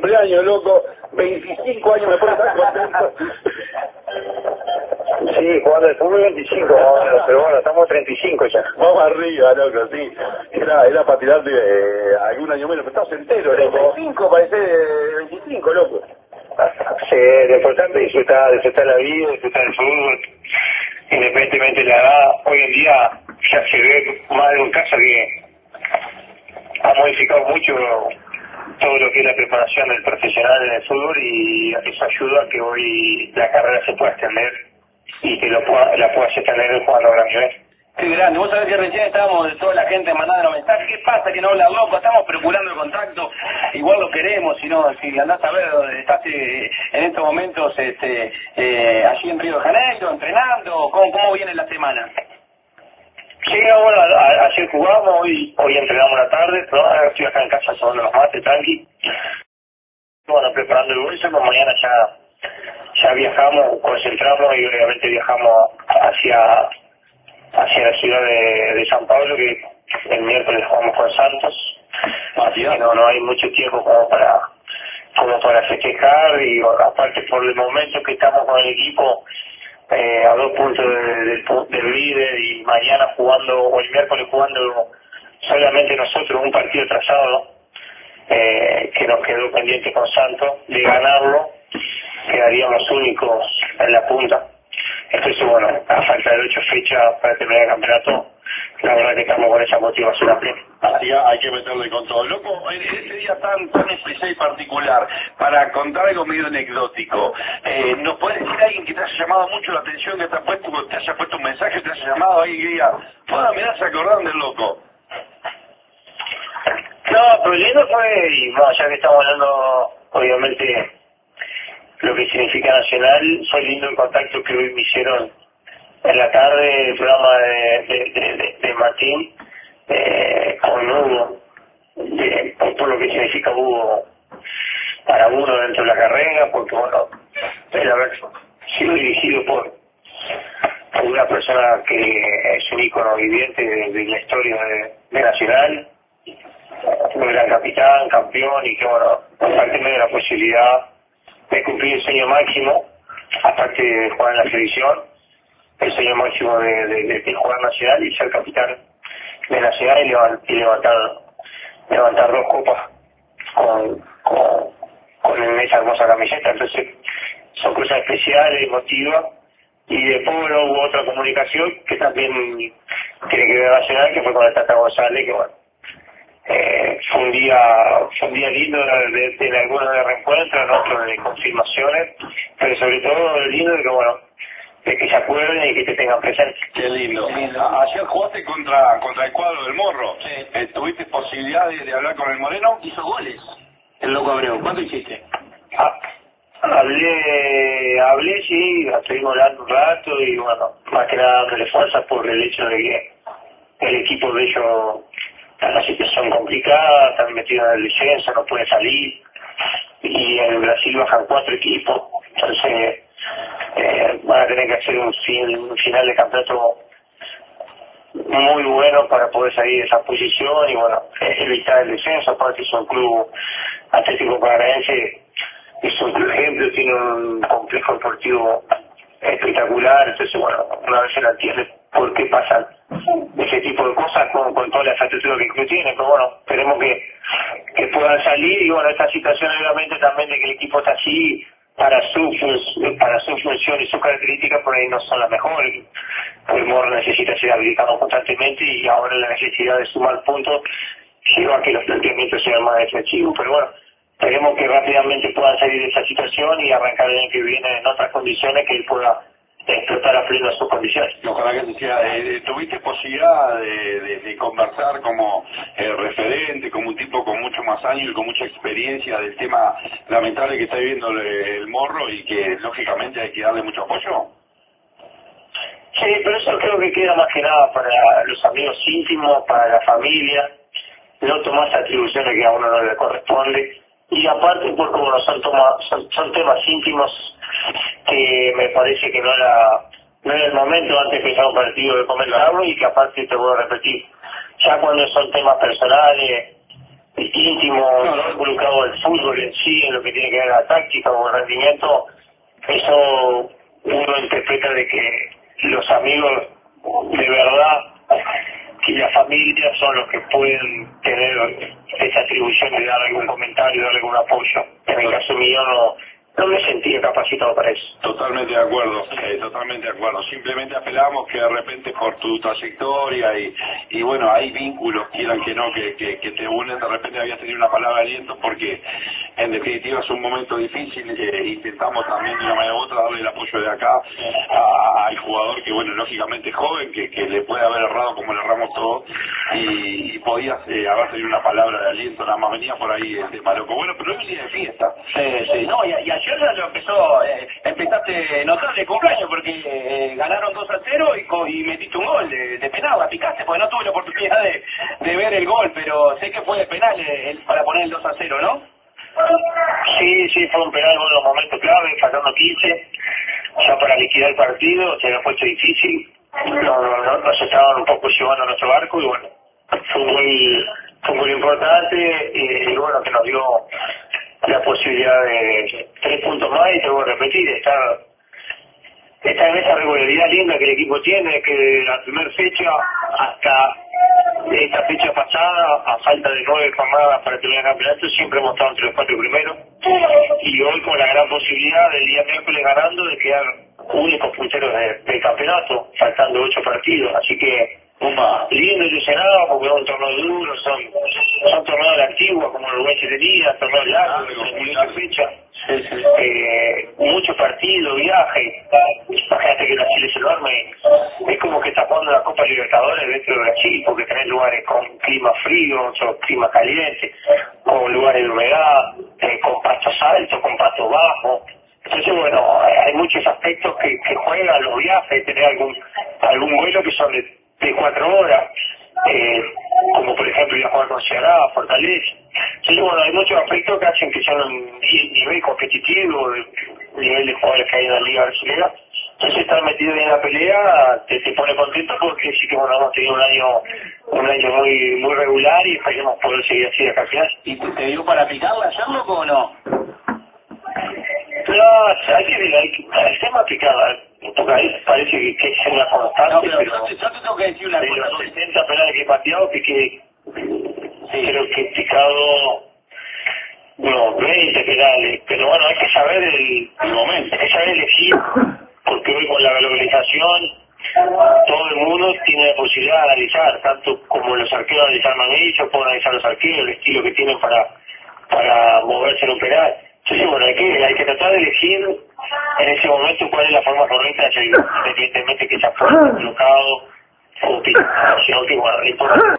cumpleaños, loco. 25 años me pone tan contento. Sí, jugando el fútbol 25, pero bueno, estamos 35 ya. Vamos arriba, loco, sí. Era para tirarte algún año menos, pero estás entero, loco. 25 parece 25, loco. Sí, lo importante es disfrutar la vida, disfrutar el fútbol. Independientemente de la edad, hoy en día ya se ve más de un caso que ha modificado mucho todo lo que es la preparación del profesional en el fútbol, y eso ayuda a que hoy la carrera se pueda extender y que la puedas extender jugando a gran nivel. Qué grande, vos sabés que recién estábamos de toda la gente mandando mensajes, ¿qué pasa que no habla loco? Estamos procurando el contacto, igual lo queremos, si andás a ver dónde estás en estos momentos, allí en Río de Janeiro, entrenando, ¿cómo viene la semana? Sí, bueno, ayer jugamos, hoy entrenamos la tarde, pero ahora estoy acá en casa tomando los mates, tranqui. Bueno, preparando el bolso, pues mañana ya viajamos, concentramos y obviamente viajamos hacia la ciudad de San Pablo, que el miércoles jugamos con Santos. Así que no hay mucho tiempo como para festejar, y aparte por el momento que estamos con el equipo a 2 puntos del líder, y mañana jugando, o el miércoles jugando solamente nosotros un partido trazado, que nos quedó pendiente con Santos, de ganarlo quedaríamos únicos en la punta. Entonces, bueno, a falta de 8 fechas para terminar el campeonato, la verdad que estamos con esa motivación a pleno. Así hay que meterle con todo. Loco, en ese día tan especial y particular, para contar algo medio anecdótico, ¿nos puede decir alguien que te haya llamado mucho la atención, que te haya puesto un mensaje, te haya llamado ahí que diga, mirá, se acordaron del loco? No, pero lindo fue, y bueno, ya que estamos hablando, obviamente, lo que significa Nacional, fue lindo el contacto que hoy me hicieron en la tarde, el programa de Martín, con Hugo, por lo que significa Hugo para uno dentro de la carrera, porque bueno, el haber sido dirigido por una persona que es un ícono viviente de la historia de Nacional, un gran capitán, campeón, y que bueno, aparte me dio la posibilidad de cumplir el sueño máximo, aparte de jugar en la selección, el sueño máximo de jugar Nacional y ser capitán de Nacional, y levantar 2 copas con esa hermosa camiseta. Entonces son cosas especiales, emotivas, y después bueno, hubo otra comunicación que también tiene que ver Nacional, que fue con el Tata González, que bueno, fue un día lindo de algunos de reencuentros, en otros de confirmaciones, pero sobre todo lindo de que bueno, de que se acuerden y que te tengan presente. Qué lindo. Ayer jugaste contra el cuadro del Morro. Sí. ¿Tuviste posibilidad de hablar con el Moreno? Hizo goles el loco Abreu, ¿cuánto hiciste? Hablé, sí, estuvimos hablando un rato, y bueno, más que nada dándole fuerza por el hecho de que el equipo de ellos está en una situación complicada, están metidos en el descenso, no pueden salir, y en Brasil bajan 4 equipos, entonces van a tener que hacer un final de campeonato muy bueno para poder salir de esa posición y bueno, evitar el descenso. Aparte es un club Atlético Paranaense, es un club ejemplo, tiene un complejo deportivo espectacular, entonces bueno, una vez se la entiende por qué pasan ese tipo de cosas con toda la infraestructura que el club tiene, pero bueno, esperemos que puedan salir, y bueno, esta situación obviamente también de que el equipo está así para su función y sus características por ahí no son las mejores. El Morro necesita ser habilitado constantemente, y ahora la necesidad de sumar puntos lleva a que los planteamientos sean más defensivos, pero bueno, esperemos que rápidamente puedan salir de esa situación y arrancar el año que viene en otras condiciones, que él pueda explotar a pleno sus condiciones. Ojalá que sea. ¿Tuviste posibilidad de conversar como referente, como un tipo con mucho más años y con mucha experiencia del tema lamentable que está viviendo el Morro, y que lógicamente hay que darle mucho apoyo? Sí, pero eso creo que queda más que nada para los amigos íntimos, para la familia, no tomar atribuciones que a uno no le corresponde, y aparte porque bueno, son temas íntimos que me parece que no era el momento antes de empezar un partido de comer la agua, y que aparte te voy a repetir, ya cuando son temas personales íntimo, no involucrado el fútbol en sí, en lo que tiene que ver la táctica o el rendimiento, eso uno interpreta de que los amigos de verdad y la familia son los que pueden tener esa atribución de dar algún comentario, dar algún apoyo. En el caso mío no me sentía capacitado para eso. Totalmente de acuerdo, totalmente de acuerdo. Simplemente apelamos que de repente por tu trayectoria y bueno, hay vínculos, quieran que no, que te unen, de repente habías tenido una palabra de aliento porque en definitiva es un momento difícil, intentamos también de una manera u otra darle el apoyo de acá al jugador que bueno, lógicamente es joven, que le puede haber errado como le erramos todos y podías haber tenido una palabra de aliento, nada más venía por ahí el tema loco. Bueno, pero hoy es un día de fiesta. Sí, no, y ayer ya lo empezaste notable cumpleaños porque ganaron 2-0 y metiste un gol de penal, la picaste, porque no tuve la oportunidad de ver el gol, pero sé que fue de penal para poner el 2-0, ¿no? Sí, fue un penal en los momentos clave, faltando 15, ya para liquidar el partido, se había puesto difícil, nos estaban un poco llevando a nuestro barco y bueno, fue un gol importante y bueno, que nos dio la posibilidad de 3 puntos más y te voy a repetir, estar en esa regularidad linda que el equipo tiene, que de la primera fecha hasta esta fecha pasada, a falta de 9 jornadas para terminar el campeonato, siempre hemos estado entre los 4 primeros y hoy con la gran posibilidad del día miércoles ganando de quedar únicos punteros del campeonato, faltando 8 partidos, así que lindo, ilusionado, porque es un torneo duro, son torneos de antigua, como el Uruguay se tenía, torneos largos, de 38 fechas, muchos partidos, viajes, imagínate que Brasil es enorme, es como que está jugando la Copa Libertadores dentro de Brasil, porque tenés lugares con clima frío, otros clima caliente, con lugares de humedad, con pastos altos, con pastos bajos. Entonces, bueno, hay muchos aspectos que juegan los viajes, tener algún vuelo que son de 4 horas, como por ejemplo ir a jugar con Ceará, Fortaleza. Entonces, bueno, hay muchos aspectos que hacen que sea un nivel competitivo, el nivel de jugadores que hay en la Liga Brasileña. Entonces, estar metido en la pelea te pone contento porque sí que bueno, hemos tenido un año muy regular y esperemos poder seguir así de final. ¿Y te dio para picarla ayer, loco, o no? No, hay que el tema picada, porque ahí parece que es una constante, No, pero yo te tengo que decir una de cosa. los 70 penales que he pateado, piqué, creo que he picado unos 20 penales, pero bueno, hay que saber el momento, hay que saber elegir, porque hoy con la globalización todo el mundo tiene la posibilidad de analizar, tanto como los arqueros analizan a ellos, pueden analizar los arqueros, el estilo que tienen para moverse en un penal. Entonces, bueno, hay que tratar de elegir en ese momento cuál es la forma correcta de hacerlo, independientemente que sea fuerte, colocado o picación, que bueno, es importante.